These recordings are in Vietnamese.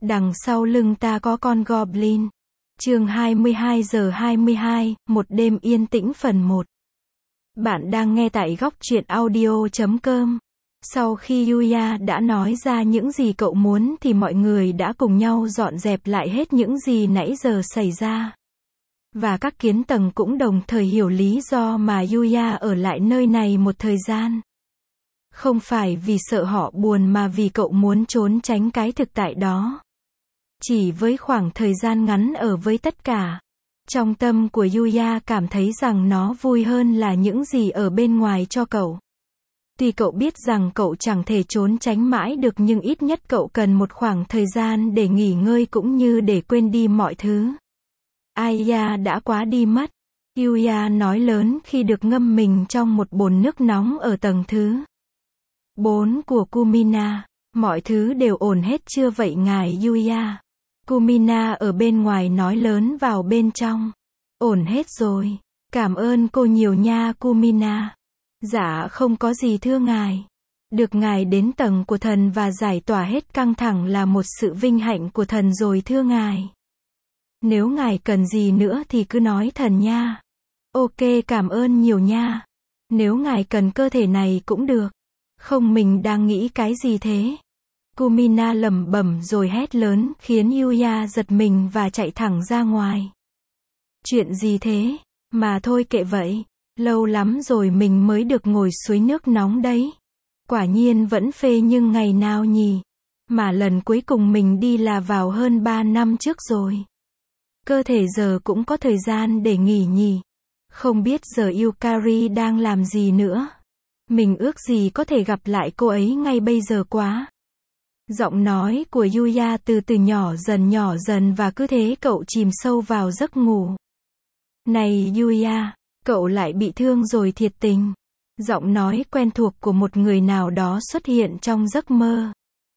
Đằng sau lưng ta có con Goblin. Chương 22 giờ 22, một đêm yên tĩnh phần 1. Bạn đang nghe tại góc truyện audio.com. Sau khi Yuya đã nói ra những gì cậu muốn thì mọi người đã cùng nhau dọn dẹp lại hết những gì nãy giờ xảy ra. Và các kiến tầng cũng đồng thời hiểu lý do mà Yuya ở lại nơi này một thời gian. Không phải vì sợ họ buồn mà vì cậu muốn trốn tránh cái thực tại đó. Chỉ với khoảng thời gian ngắn ở với tất cả. Trong tâm của Yuya cảm thấy rằng nó vui hơn là những gì ở bên ngoài cho cậu. Tuy cậu biết rằng cậu chẳng thể trốn tránh mãi được nhưng ít nhất cậu cần một khoảng thời gian để nghỉ ngơi cũng như để quên đi mọi thứ. Aya đã quá đi mất. Yuya nói lớn khi được ngâm mình trong một bồn nước nóng ở tầng thứ 4 của Kumina. Mọi thứ đều ổn hết chưa vậy ngài Yuya? Kumina ở bên ngoài nói lớn vào bên trong. Ổn hết rồi. Cảm ơn cô nhiều nha Kumina. Dạ không có gì thưa ngài. Được ngài đến tầng của thần và giải tỏa hết căng thẳng là một sự vinh hạnh của thần rồi thưa ngài. Nếu ngài cần gì nữa thì cứ nói thần nha. Ok cảm ơn nhiều nha. Nếu ngài cần cơ thể này cũng được. Không mình đang nghĩ cái gì thế? Kumina lẩm bẩm rồi hét lớn khiến Yuya giật mình và chạy thẳng ra ngoài. Chuyện gì thế? Mà thôi kệ vậy. Lâu lắm rồi mình mới được ngồi suối nước nóng đấy. Quả nhiên vẫn phê nhưng ngày nào nhỉ? Mà lần cuối cùng mình đi là vào hơn 3 năm trước rồi. Cơ thể giờ cũng có thời gian để nghỉ nhỉ? Không biết giờ Yukari đang làm gì nữa. Mình ước gì có thể gặp lại cô ấy ngay bây giờ quá. Giọng nói của Yuya từ từ nhỏ dần và cứ thế cậu chìm sâu vào giấc ngủ. Này Yuya, cậu lại bị thương rồi thiệt tình. Giọng nói quen thuộc của một người nào đó xuất hiện trong giấc mơ.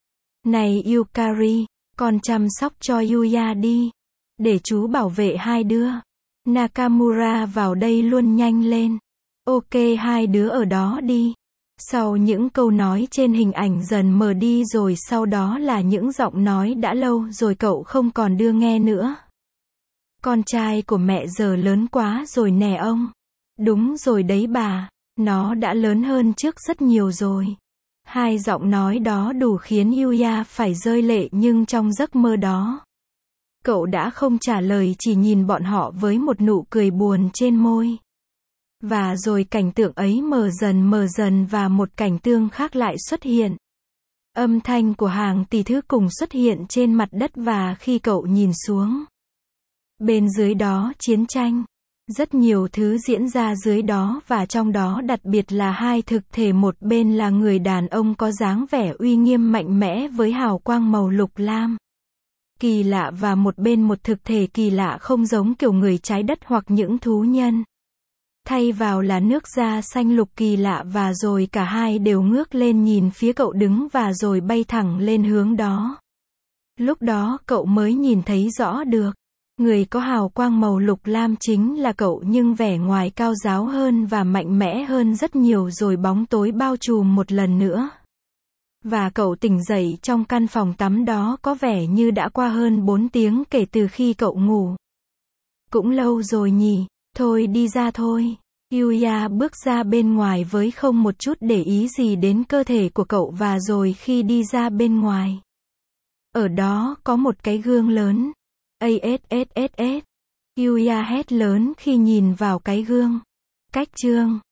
Này Yukari, con chăm sóc cho Yuya đi. Để chú bảo vệ hai đứa. Nakamura vào đây luôn nhanh lên. Ok hai đứa ở đó đi. Sau những câu nói trên hình ảnh dần mờ đi rồi sau đó là những giọng nói đã lâu rồi cậu không còn đưa nghe nữa. Con trai của mẹ giờ lớn quá rồi nè ông. Đúng rồi đấy bà. Nó đã lớn hơn trước rất nhiều rồi. Hai giọng nói đó đủ khiến Yuya phải rơi lệ nhưng trong giấc mơ đó. Cậu đã không trả lời chỉ nhìn bọn họ với một nụ cười buồn trên môi. Và rồi cảnh tượng ấy mờ dần và một cảnh tượng khác lại xuất hiện. Âm thanh của hàng tỷ thứ cùng xuất hiện trên mặt đất và khi cậu nhìn xuống. Bên dưới đó chiến tranh. Rất nhiều thứ diễn ra dưới đó và trong đó đặc biệt là hai thực thể một bên là người đàn ông có dáng vẻ uy nghiêm mạnh mẽ với hào quang màu lục lam. Kỳ lạ và một bên một thực thể kỳ lạ không giống kiểu người trái đất hoặc những thú nhân. Thay vào là nước da xanh lục kỳ lạ và rồi cả hai đều ngước lên nhìn phía cậu đứng và rồi bay thẳng lên hướng đó. Lúc đó cậu mới nhìn thấy rõ được. Người có hào quang màu lục lam chính là cậu nhưng vẻ ngoài cao ráo hơn và mạnh mẽ hơn rất nhiều rồi bóng tối bao trùm một lần nữa. Và cậu tỉnh dậy trong căn phòng tắm đó có vẻ như đã qua hơn 4 tiếng kể từ khi cậu ngủ. Cũng lâu rồi nhỉ, thôi đi ra thôi. Yuya bước ra bên ngoài với không một chút để ý gì đến cơ thể của cậu và rồi khi đi ra bên ngoài. Ở đó có một cái gương lớn. Yuya hét lớn khi nhìn vào cái gương. Cách chương